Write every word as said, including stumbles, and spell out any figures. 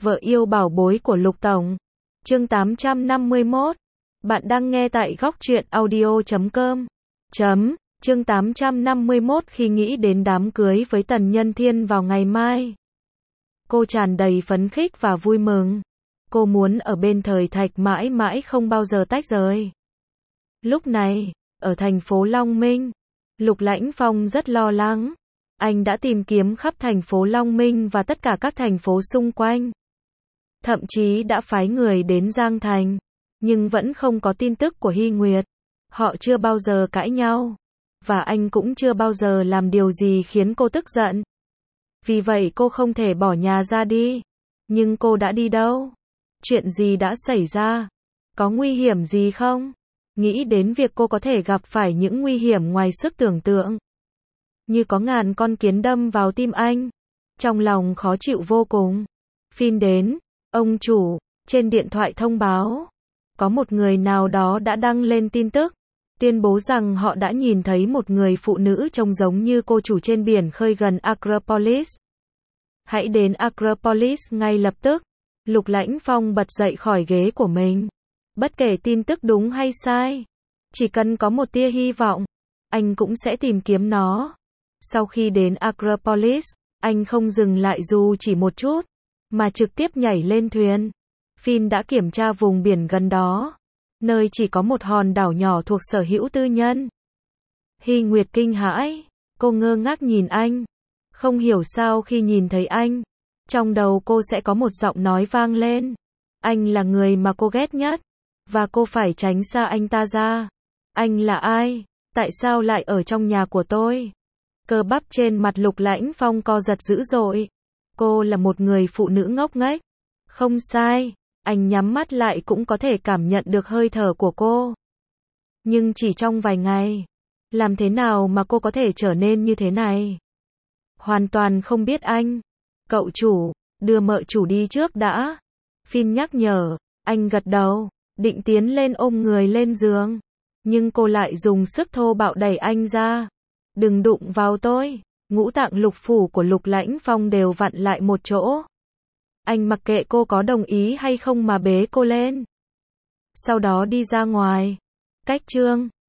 Vợ yêu bảo bối của Lục Tổng. Chương tám trăm năm mươi mốt. Bạn đang nghe tại góc truyện audio chấm com. Chấm. Chương tám trăm năm mươi mốt. Khi nghĩ đến đám cưới với Tần Nhân Thiên vào ngày mai, cô tràn đầy phấn khích và vui mừng. Cô muốn ở bên Thời Thạch mãi mãi không bao giờ tách rời. Lúc này, ở thành phố Long Minh, Lục Lãnh Phong rất lo lắng. Anh đã tìm kiếm khắp thành phố Long Minh và tất cả các thành phố xung quanh. Thậm chí đã phái người đến Giang Thành, nhưng vẫn không có tin tức của Hy Nguyệt. Họ chưa bao giờ cãi nhau, và anh cũng chưa bao giờ làm điều gì khiến cô tức giận. Vì vậy cô không thể bỏ nhà ra đi. Nhưng cô đã đi đâu? Chuyện gì đã xảy ra? Có nguy hiểm gì không? Nghĩ đến việc cô có thể gặp phải những nguy hiểm ngoài sức tưởng tượng, như có ngàn con kiến đâm vào tim anh. Trong lòng khó chịu vô cùng. Phin đến. Ông chủ, trên điện thoại thông báo, có một người nào đó đã đăng lên tin tức, tuyên bố rằng họ đã nhìn thấy một người phụ nữ trông giống như cô chủ trên biển khơi gần Acropolis. Hãy đến Acropolis ngay lập tức. Lục Lãnh Phong bật dậy khỏi ghế của mình. Bất kể tin tức đúng hay sai, chỉ cần có một tia hy vọng, anh cũng sẽ tìm kiếm nó. Sau khi đến Acropolis, anh không dừng lại dù chỉ một chút, mà trực tiếp nhảy lên thuyền. Phin đã kiểm tra vùng biển gần đó, nơi chỉ có một hòn đảo nhỏ thuộc sở hữu tư nhân. Hy Nguyệt kinh hãi, cô ngơ ngác nhìn anh. Không hiểu sao khi nhìn thấy anh, trong đầu cô sẽ có một giọng nói vang lên. Anh là người mà cô ghét nhất, và cô phải tránh xa anh ta ra. Anh là ai? Tại sao lại ở trong nhà của tôi? Cơ bắp trên mặt Lục Lãnh Phong co giật dữ dội. Cô là một người phụ nữ ngốc nghếch. Không sai, anh nhắm mắt lại cũng có thể cảm nhận được hơi thở của cô. Nhưng chỉ trong vài ngày, làm thế nào mà cô có thể trở nên như thế này? Hoàn toàn không biết anh. Cậu chủ, đưa mợ chủ đi trước đã. Phin nhắc nhở. Anh gật đầu, định tiến lên ôm người lên giường. Nhưng cô lại dùng sức thô bạo đẩy anh ra. Đừng đụng vào tôi. Ngũ tạng lục phủ của Lục Lãnh Phong đều vặn lại một chỗ. Anh mặc kệ cô có đồng ý hay không mà bế cô lên. Sau đó đi ra ngoài. Cách chương